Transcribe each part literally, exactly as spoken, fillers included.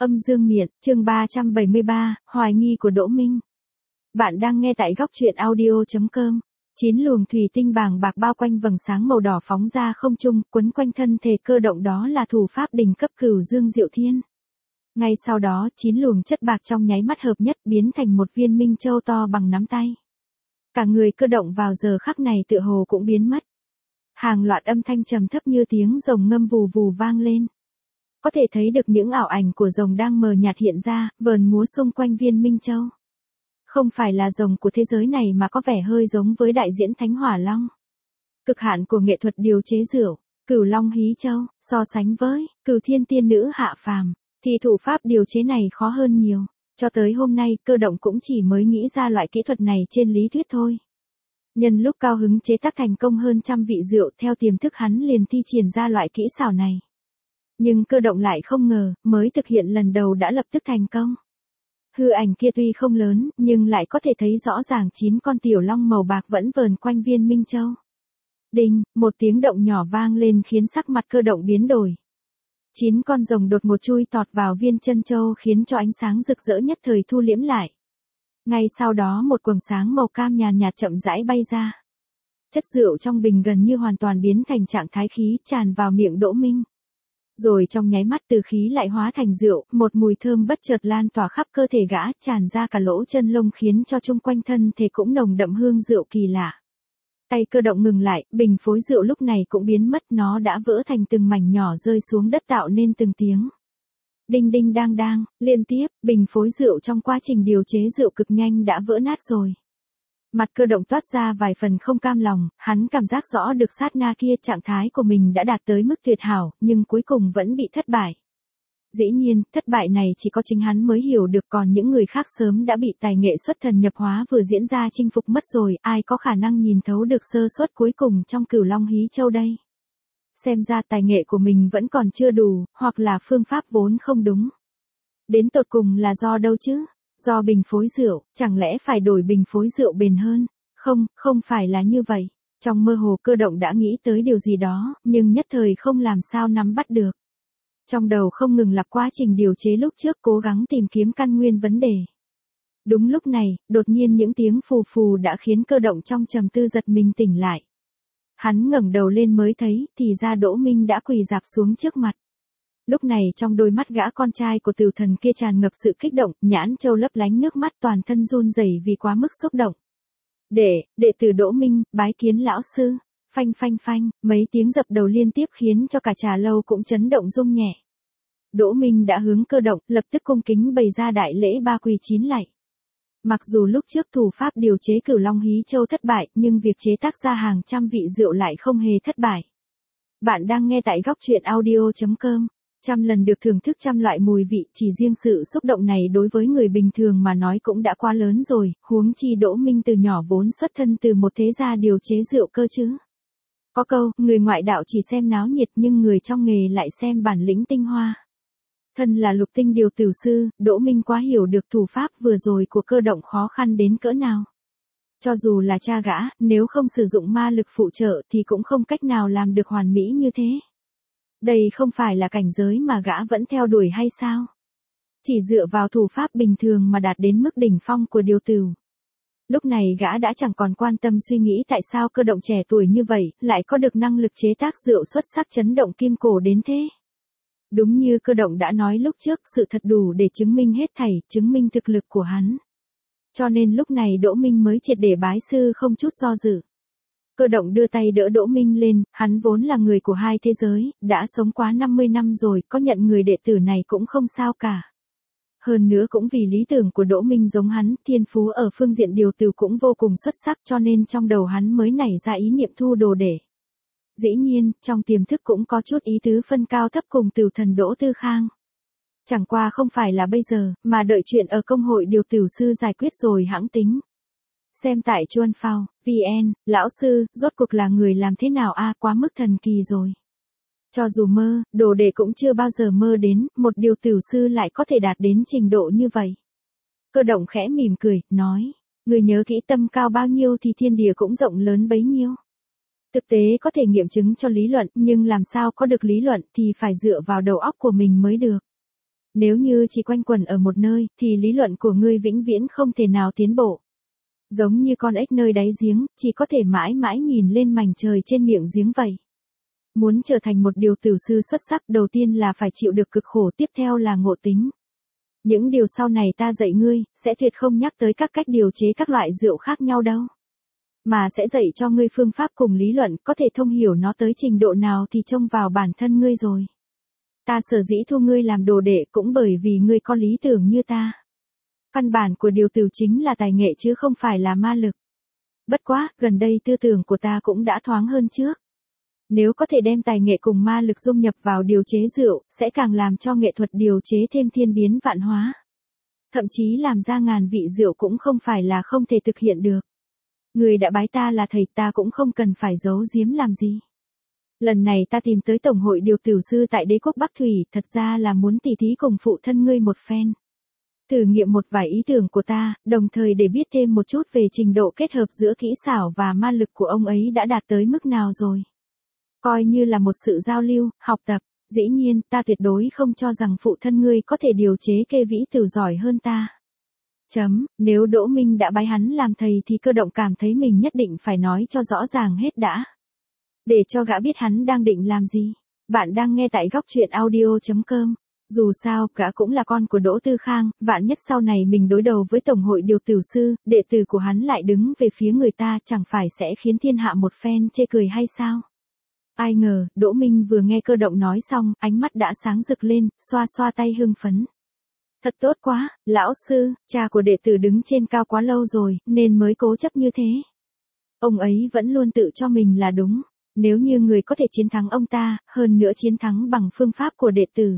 Âm dương miện, chương ba trăm bảy mươi ba, hoài nghi của Đỗ Minh. Bạn đang nghe tại góc truyện audio chấm com. Chín luồng thủy tinh bàng bạc bao quanh vầng sáng màu đỏ phóng ra không trung, quấn quanh thân thể cơ động, đó là thủ pháp đỉnh cấp Cửu Dương Diệu Thiên. Ngay sau đó, chín luồng chất bạc trong nháy mắt hợp nhất biến thành một viên minh châu to bằng nắm tay. Cả người cơ động vào giờ khắc này tựa hồ cũng biến mất. Hàng loạt âm thanh trầm thấp như tiếng rồng ngâm vù vù vang lên. Có thể thấy được những ảo ảnh của rồng đang mờ nhạt hiện ra, vờn múa xung quanh viên minh châu. Không phải là rồng của thế giới này mà có vẻ hơi giống với đại diễn Thánh Hỏa Long. Cực hạn của nghệ thuật điều chế rượu, Cửu Long Hí Châu, so sánh với Cửu Thiên Tiên Nữ hạ phàm, thì thủ pháp điều chế này khó hơn nhiều. Cho tới hôm nay, cơ động cũng chỉ mới nghĩ ra loại kỹ thuật này trên lý thuyết thôi. Nhân lúc cao hứng chế tác thành công hơn trăm vị rượu, theo tiềm thức hắn liền thi triển ra loại kỹ xảo này. Nhưng cơ động lại không ngờ, mới thực hiện lần đầu đã lập tức thành công. Hư ảnh kia tuy không lớn, nhưng lại có thể thấy rõ ràng chín con tiểu long màu bạc vẫn vờn quanh viên minh châu. Đinh, một tiếng động nhỏ vang lên khiến sắc mặt cơ động biến đổi. Chín con rồng đột một chui tọt vào viên chân châu khiến cho ánh sáng rực rỡ nhất thời thu liễm lại. Ngay sau đó một quầng sáng màu cam nhàn nhạt chậm rãi bay ra. Chất rượu trong bình gần như hoàn toàn biến thành trạng thái khí tràn vào miệng Đỗ Minh. Rồi trong nháy mắt từ khí lại hóa thành rượu, một mùi thơm bất chợt lan tỏa khắp cơ thể gã, tràn ra cả lỗ chân lông khiến cho chung quanh thân thể cũng nồng đậm hương rượu kỳ lạ. Tay cơ động ngừng lại, bình phối rượu lúc này cũng biến mất, nó đã vỡ thành từng mảnh nhỏ rơi xuống đất tạo nên từng tiếng. Đinh đinh đang đang, liên tiếp, bình phối rượu trong quá trình điều chế rượu cực nhanh đã vỡ nát rồi. Mặt cơ động toát ra vài phần không cam lòng, hắn cảm giác rõ được sát na kia trạng thái của mình đã đạt tới mức tuyệt hảo, nhưng cuối cùng vẫn bị thất bại. Dĩ nhiên, thất bại này chỉ có chính hắn mới hiểu được, còn những người khác sớm đã bị tài nghệ xuất thần nhập hóa vừa diễn ra chinh phục mất rồi, ai có khả năng nhìn thấu được sơ suất cuối cùng trong Cửu Long Hí Châu đây. Xem ra tài nghệ của mình vẫn còn chưa đủ, hoặc là phương pháp vốn không đúng. Đến tột cùng là do đâu chứ? Do bình phối rượu, chẳng lẽ phải đổi bình phối rượu bền hơn? Không, không phải là như vậy. Trong mơ hồ cơ động đã nghĩ tới điều gì đó, nhưng nhất thời không làm sao nắm bắt được. Trong đầu không ngừng lặp quá trình điều chế lúc trước, cố gắng tìm kiếm căn nguyên vấn đề. Đúng lúc này, đột nhiên những tiếng phù phù đã khiến cơ động trong trầm tư giật mình tỉnh lại. Hắn ngẩng đầu lên mới thấy, thì ra Đỗ Minh đã quỳ rạp xuống trước mặt. Lúc này trong đôi mắt gã con trai của Tử Thần kia tràn ngập sự kích động, nhãn châu lấp lánh nước mắt, toàn thân run rẩy vì quá mức xúc động. Đệ, đệ tử Đỗ Minh, bái kiến lão sư. Phanh phanh phanh, mấy tiếng dập đầu liên tiếp khiến cho cả trà lâu cũng chấn động rung nhẹ. Đỗ Minh đã hướng cơ động, lập tức cung kính bày ra đại lễ ba quỳ chín lạy. Mặc dù lúc trước thủ pháp điều chế Cửu Long Hí Châu thất bại, nhưng việc chế tác ra hàng trăm vị rượu lại không hề thất bại. Bạn đang nghe tại góc truyện audio chấm com. Trăm lần được thưởng thức trăm loại mùi vị, chỉ riêng sự xúc động này đối với người bình thường mà nói cũng đã quá lớn rồi, huống chi Đỗ Minh từ nhỏ vốn xuất thân từ một thế gia điều chế rượu cơ chứ. Có câu, người ngoại đạo chỉ xem náo nhiệt nhưng người trong nghề lại xem bản lĩnh tinh hoa. Thân là lục tinh điều tử sư, Đỗ Minh quá hiểu được thủ pháp vừa rồi của cơ động khó khăn đến cỡ nào. Cho dù là cha gã, nếu không sử dụng ma lực phụ trợ thì cũng không cách nào làm được hoàn mỹ như thế. Đây không phải là cảnh giới mà gã vẫn theo đuổi hay sao? Chỉ dựa vào thủ pháp bình thường mà đạt đến mức đỉnh phong của điều tử. Lúc này gã đã chẳng còn quan tâm suy nghĩ tại sao cơ động trẻ tuổi như vậy, lại có được năng lực chế tác rượu xuất sắc chấn động kim cổ đến thế. Đúng như cơ động đã nói lúc trước, sự thật đủ để chứng minh hết thảy, chứng minh thực lực của hắn. Cho nên lúc này Đỗ Minh mới triệt để bái sư không chút do dự. Cơ động đưa tay đỡ Đỗ Minh lên, hắn vốn là người của hai thế giới, đã sống quá năm mươi năm rồi, có nhận người đệ tử này cũng không sao cả. Hơn nữa cũng vì lý tưởng của Đỗ Minh giống hắn, thiên phú ở phương diện điều tử cũng vô cùng xuất sắc, cho nên trong đầu hắn mới nảy ra ý niệm thu đồ để. Dĩ nhiên, trong tiềm thức cũng có chút ý tứ phân cao thấp cùng Tử Thần Đỗ Tư Khang. Chẳng qua không phải là bây giờ, mà đợi chuyện ở công hội điều tử sư giải quyết rồi hãng tính. Xem tại Chuan Phao, vn, lão sư, rốt cuộc là người làm thế nào a, quá mức thần kỳ rồi. Cho dù mơ, đồ đệ cũng chưa bao giờ mơ đến, một điều tử sư lại có thể đạt đến trình độ như vậy. Cơ động khẽ mỉm cười, nói, người nhớ kỹ tâm cao bao nhiêu thì thiên địa cũng rộng lớn bấy nhiêu. Thực tế có thể nghiệm chứng cho lý luận, nhưng làm sao có được lý luận thì phải dựa vào đầu óc của mình mới được. Nếu như chỉ quanh quẩn ở một nơi, thì lý luận của ngươi vĩnh viễn không thể nào tiến bộ. Giống như con ếch nơi đáy giếng, chỉ có thể mãi mãi nhìn lên mảnh trời trên miệng giếng vậy. Muốn trở thành một điều tử sư xuất sắc, đầu tiên là phải chịu được cực khổ, tiếp theo là ngộ tính. Những điều sau này ta dạy ngươi, sẽ tuyệt không nhắc tới các cách điều chế các loại rượu khác nhau đâu. Mà sẽ dạy cho ngươi phương pháp cùng lý luận, có thể thông hiểu nó tới trình độ nào thì trông vào bản thân ngươi rồi. Ta sở dĩ thu ngươi làm đồ đệ cũng bởi vì ngươi có lý tưởng như ta. Căn bản của điều tử chính là tài nghệ chứ không phải là ma lực. Bất quá, gần đây tư tưởng của ta cũng đã thoáng hơn trước. Nếu có thể đem tài nghệ cùng ma lực dung nhập vào điều chế rượu, sẽ càng làm cho nghệ thuật điều chế thêm thiên biến vạn hóa. Thậm chí làm ra ngàn vị rượu cũng không phải là không thể thực hiện được. Người đã bái ta là thầy, ta cũng không cần phải giấu giếm làm gì. Lần này ta tìm tới Tổng hội điều tử sư tại đế quốc Bắc Thủy, thật ra là muốn tỉ thí cùng phụ thân ngươi một phen. Thử nghiệm một vài ý tưởng của ta, đồng thời để biết thêm một chút về trình độ kết hợp giữa kỹ xảo và ma lực của ông ấy đã đạt tới mức nào rồi. Coi như là một sự giao lưu, học tập. Dĩ nhiên, ta tuyệt đối không cho rằng phụ thân ngươi có thể điều chế kê vĩ tử giỏi hơn ta. Chấm, nếu Đỗ Minh đã bái hắn làm thầy thì Cơ Động cảm thấy mình nhất định phải nói cho rõ ràng hết đã. Để cho gã biết hắn đang định làm gì. Bạn đang nghe tại góc truyện audio chấm com. Dù sao, gã cũng là con của Đỗ Tư Khang, vạn nhất sau này mình đối đầu với Tổng hội điều tử sư, đệ tử của hắn lại đứng về phía người ta, chẳng phải sẽ khiến thiên hạ một phen chê cười hay sao? Ai ngờ, Đỗ Minh vừa nghe Cơ Động nói xong, ánh mắt đã sáng rực lên, xoa xoa tay hưng phấn. Thật tốt quá, lão sư, cha của đệ tử đứng trên cao quá lâu rồi, nên mới cố chấp như thế. Ông ấy vẫn luôn tự cho mình là đúng. Nếu như người có thể chiến thắng ông ta, hơn nữa chiến thắng bằng phương pháp của đệ tử.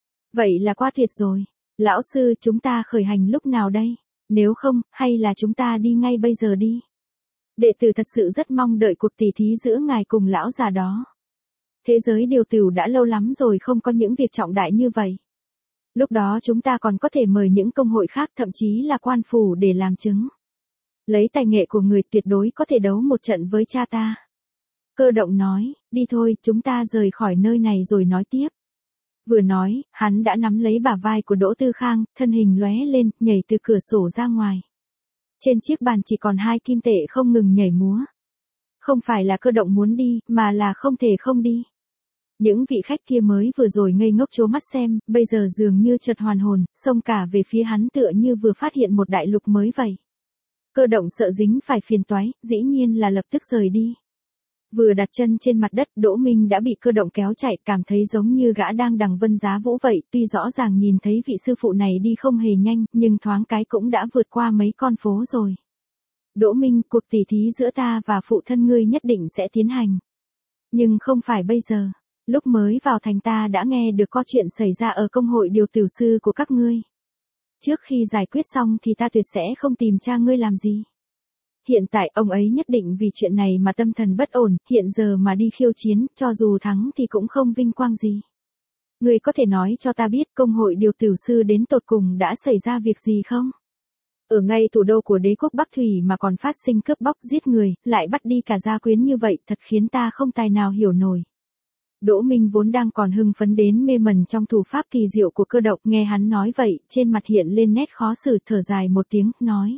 Vậy là quá tuyệt rồi. Lão sư, chúng ta khởi hành lúc nào đây? Nếu không, hay là chúng ta đi ngay bây giờ đi? Đệ tử thật sự rất mong đợi cuộc tỉ thí giữa ngài cùng lão già đó. Thế giới điều tử đã lâu lắm rồi không có những việc trọng đại như vậy. Lúc đó chúng ta còn có thể mời những công hội khác, thậm chí là quan phủ để làm chứng. Lấy tài nghệ của người tuyệt đối có thể đấu một trận với cha ta. Cơ Động nói, đi thôi, chúng ta rời khỏi nơi này rồi nói tiếp. Vừa nói, hắn đã nắm lấy bả vai của Đỗ Tư Khang, thân hình lóe lên, nhảy từ cửa sổ ra ngoài. Trên chiếc bàn chỉ còn hai kim tệ không ngừng nhảy múa. Không phải là Cơ Động muốn đi, mà là không thể không đi. Những vị khách kia mới vừa rồi ngây ngốc trố mắt xem, bây giờ dường như chợt hoàn hồn, xông cả về phía hắn tựa như vừa phát hiện một đại lục mới vậy. Cơ Động sợ dính phải phiền toái, dĩ nhiên là lập tức rời đi. Vừa đặt chân trên mặt đất, Đỗ Minh đã bị Cơ Động kéo chạy, cảm thấy giống như gã đang đằng vân giá vũ vậy, tuy rõ ràng nhìn thấy vị sư phụ này đi không hề nhanh, nhưng thoáng cái cũng đã vượt qua mấy con phố rồi. Đỗ Minh, cuộc tỉ thí giữa ta và phụ thân ngươi nhất định sẽ tiến hành. Nhưng không phải bây giờ. Lúc mới vào thành ta đã nghe được có chuyện xảy ra ở công hội điều tử sư của các ngươi. Trước khi giải quyết xong thì ta tuyệt sẽ không tìm cha ngươi làm gì. Hiện tại ông ấy nhất định vì chuyện này mà tâm thần bất ổn, hiện giờ mà đi khiêu chiến, cho dù thắng thì cũng không vinh quang gì. Ngươi có thể nói cho ta biết công hội điều tử sư đến tột cùng đã xảy ra việc gì không? Ở ngay thủ đô của đế quốc Bắc Thủy mà còn phát sinh cướp bóc giết người, lại bắt đi cả gia quyến như vậy, thật khiến ta không tài nào hiểu nổi. Đỗ Minh vốn đang còn hưng phấn đến mê mẩn trong thủ pháp kỳ diệu của Cơ Động, nghe hắn nói vậy, trên mặt hiện lên nét khó xử, thở dài một tiếng, nói.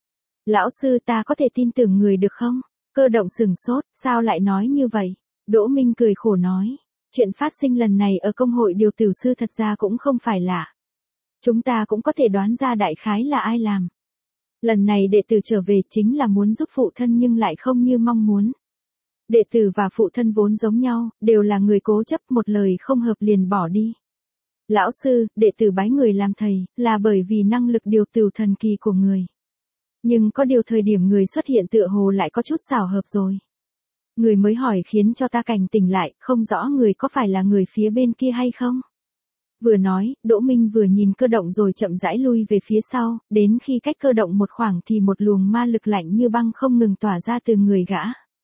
Lão sư, ta có thể tin tưởng người được không? Cơ Động sừng sốt, sao lại nói như vậy? Đỗ Minh cười khổ nói. Chuyện phát sinh lần này ở công hội điều tử sư thật ra cũng không phải lạ. Chúng ta cũng có thể đoán ra đại khái là ai làm. Lần này đệ tử trở về chính là muốn giúp phụ thân nhưng lại không như mong muốn. Đệ tử và phụ thân vốn giống nhau, đều là người cố chấp, một lời không hợp liền bỏ đi. Lão sư, đệ tử bái người làm thầy, là bởi vì năng lực điều tử thần kỳ của người. Nhưng có điều thời điểm người xuất hiện tựa hồ lại có chút xảo hợp rồi. Người mới hỏi khiến cho ta cảnh tỉnh lại, không rõ người có phải là người phía bên kia hay không? Vừa nói, Đỗ Minh vừa nhìn Cơ Động rồi chậm rãi lui về phía sau, đến khi cách Cơ Động một khoảng thì một luồng ma lực lạnh như băng không ngừng tỏa ra từ người gã.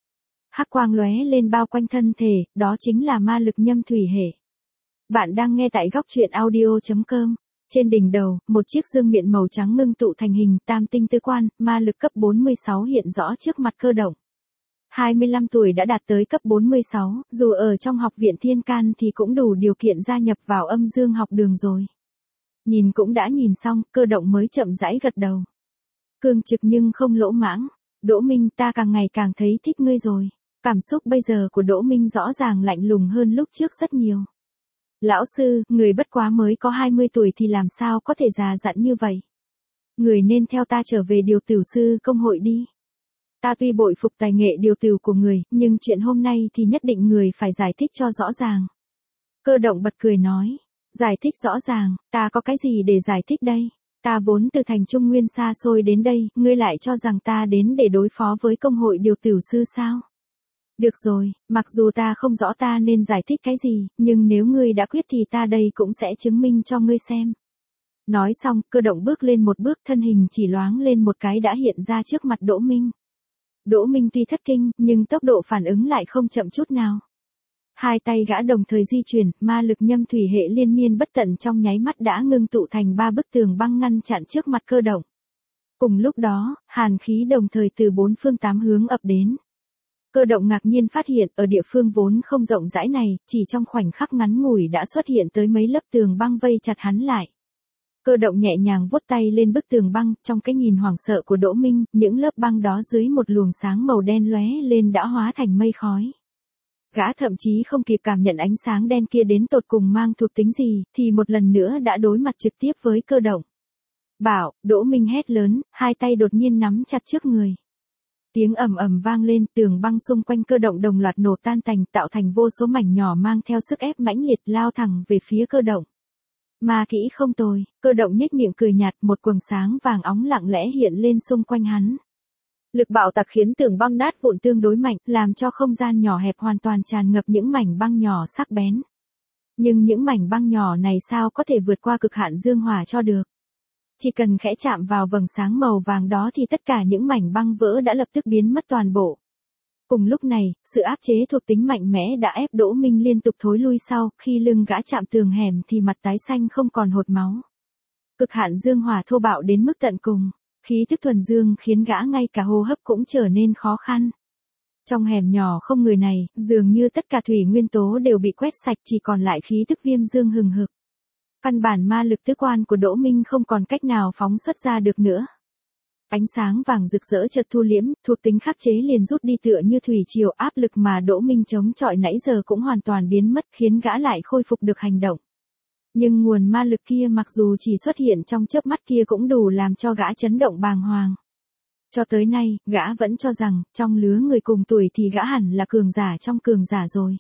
Hắc quang lóe lên bao quanh thân thể, đó chính là ma lực nhâm thủy hệ. Bạn đang nghe tại góc truyện audio chấm com. Trên đỉnh đầu, một chiếc dương miện màu trắng ngưng tụ thành hình tam tinh tứ quan, ma lực cấp bốn mươi sáu hiện rõ trước mặt Cơ Động. hai mươi lăm tuổi đã đạt tới cấp bốn mươi sáu, dù ở trong học viện Thiên Can thì cũng đủ điều kiện gia nhập vào âm dương học đường rồi. Nhìn cũng đã nhìn xong, Cơ Động mới chậm rãi gật đầu. Cương trực nhưng không lỗ mãng. Đỗ Minh, ta càng ngày càng thấy thích ngươi rồi. Cảm xúc bây giờ của Đỗ Minh rõ ràng lạnh lùng hơn lúc trước rất nhiều. Lão sư, người bất quá mới có hai mươi tuổi thì làm sao có thể già dặn như vậy? Người nên theo ta trở về điều tửu sư công hội đi. Ta tuy bội phục tài nghệ điều tửu của người, nhưng chuyện hôm nay thì nhất định người phải giải thích cho rõ ràng. Cơ Động bật cười nói. Giải thích rõ ràng, ta có cái gì để giải thích đây? Ta vốn từ thành Trung Nguyên xa xôi đến đây, ngươi lại cho rằng ta đến để đối phó với công hội điều tửu sư sao? Được rồi, mặc dù ta không rõ ta nên giải thích cái gì, nhưng nếu ngươi đã quyết thì ta đây cũng sẽ chứng minh cho ngươi xem. Nói xong, Cơ Động bước lên một bước, thân hình chỉ loáng lên một cái đã hiện ra trước mặt Đỗ Minh. Đỗ Minh tuy thất kinh, nhưng tốc độ phản ứng lại không chậm chút nào. Hai tay gã đồng thời di chuyển, ma lực nhâm thủy hệ liên miên bất tận trong nháy mắt đã ngưng tụ thành ba bức tường băng ngăn chặn trước mặt Cơ Động. Cùng lúc đó, hàn khí đồng thời từ bốn phương tám hướng ập đến. Cơ Động ngạc nhiên phát hiện ở địa phương vốn không rộng rãi này, chỉ trong khoảnh khắc ngắn ngủi đã xuất hiện tới mấy lớp tường băng vây chặt hắn lại. Cơ Động nhẹ nhàng vuốt tay lên bức tường băng, trong cái nhìn hoảng sợ của Đỗ Minh, những lớp băng đó dưới một luồng sáng màu đen lóe lên đã hóa thành mây khói. Gã thậm chí không kịp cảm nhận ánh sáng đen kia đến tột cùng mang thuộc tính gì, thì một lần nữa đã đối mặt trực tiếp với Cơ Động. Bảo, Đỗ Minh hét lớn, hai tay đột nhiên nắm chặt trước người. Tiếng ầm ầm vang lên, tường băng xung quanh Cơ Động đồng loạt nổ tan tành, tạo thành vô số mảnh nhỏ mang theo sức ép mãnh liệt lao thẳng về phía Cơ Động. Ma kỹ không tồi, Cơ Động nhếch miệng cười nhạt, một quầng sáng vàng óng lặng lẽ hiện lên xung quanh hắn. Lực bạo tạc khiến tường băng nát vụn tương đối mạnh, làm cho không gian nhỏ hẹp hoàn toàn tràn ngập những mảnh băng nhỏ sắc bén. Nhưng những mảnh băng nhỏ này sao có thể vượt qua cực hạn dương hỏa cho được? Chỉ cần khẽ chạm vào vầng sáng màu vàng đó thì tất cả những mảnh băng vỡ đã lập tức biến mất toàn bộ. Cùng lúc này, sự áp chế thuộc tính mạnh mẽ đã ép Đỗ Minh liên tục thối lui sau, khi lưng gã chạm tường hẻm thì mặt tái xanh không còn hột máu. Cực hạn dương hỏa thô bạo đến mức tận cùng, khí tức thuần dương khiến gã ngay cả hô hấp cũng trở nên khó khăn. Trong hẻm nhỏ không người này, dường như tất cả thủy nguyên tố đều bị quét sạch, chỉ còn lại khí tức viêm dương hừng hực. Căn bản ma lực tứ quan của Đỗ Minh không còn cách nào phóng xuất ra được nữa. Ánh sáng vàng rực rỡ chợt thu liễm, thuộc tính khắc chế liền rút đi tựa như thủy triều, áp lực mà Đỗ Minh chống chọi nãy giờ cũng hoàn toàn biến mất, khiến gã lại khôi phục được hành động. Nhưng nguồn ma lực kia mặc dù chỉ xuất hiện trong chớp mắt kia cũng đủ làm cho gã chấn động bàng hoàng. Cho tới nay, gã vẫn cho rằng, trong lứa người cùng tuổi thì gã hẳn là cường giả trong cường giả rồi.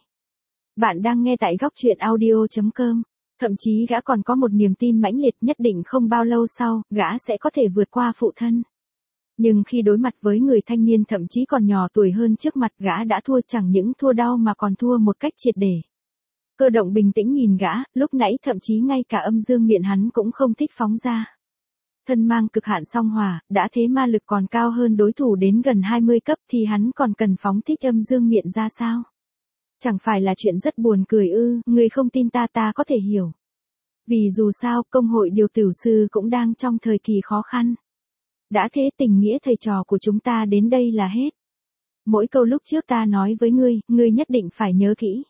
Bạn đang nghe tại góc truyện audio chấm com. Thậm chí gã còn có một niềm tin mãnh liệt nhất định không bao lâu sau, gã sẽ có thể vượt qua phụ thân. Nhưng khi đối mặt với người thanh niên thậm chí còn nhỏ tuổi hơn trước mặt, gã đã thua, chẳng những thua đau mà còn thua một cách triệt để. Cơ Động bình tĩnh nhìn gã, lúc nãy thậm chí ngay cả âm dương miệng hắn cũng không thích phóng ra. Thân mang cực hạn song hỏa, đã thế ma lực còn cao hơn đối thủ đến gần hai mươi cấp thì hắn còn cần phóng thích âm dương miệng ra sao? Chẳng phải là chuyện rất buồn cười ư? Người không tin ta ta có thể hiểu. Vì dù sao, công hội điều tửu sư cũng đang trong thời kỳ khó khăn. Đã thế tình nghĩa thầy trò của chúng ta đến đây là hết. Mỗi câu lúc trước ta nói với ngươi, ngươi nhất định phải nhớ kỹ.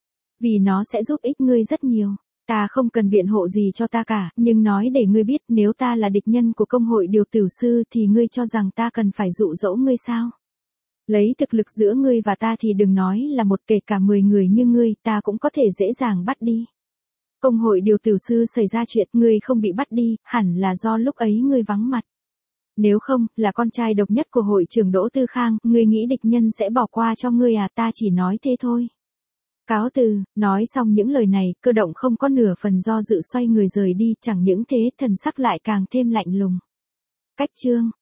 Vì nó sẽ giúp ích ngươi rất nhiều. Ta không cần biện hộ gì cho ta cả, nhưng nói để ngươi biết nếu ta là địch nhân của công hội điều tửu sư thì ngươi cho rằng ta cần phải dụ dỗ ngươi sao? Lấy thực lực giữa ngươi và ta thì đừng nói là một, kể cả mười người như ngươi ta cũng có thể dễ dàng bắt đi. Công hội điều tửu sư xảy ra chuyện ngươi không bị bắt đi, hẳn là do lúc ấy ngươi vắng mặt. Nếu không, là con trai độc nhất của hội trưởng Đỗ Tư Khang, ngươi nghĩ địch nhân sẽ bỏ qua cho ngươi à? Ta chỉ nói thế thôi. Cáo từ, nói xong những lời này, Cơ Động không có nửa phần do dự xoay người rời đi, chẳng những thế thần sắc lại càng thêm lạnh lùng. Cách chương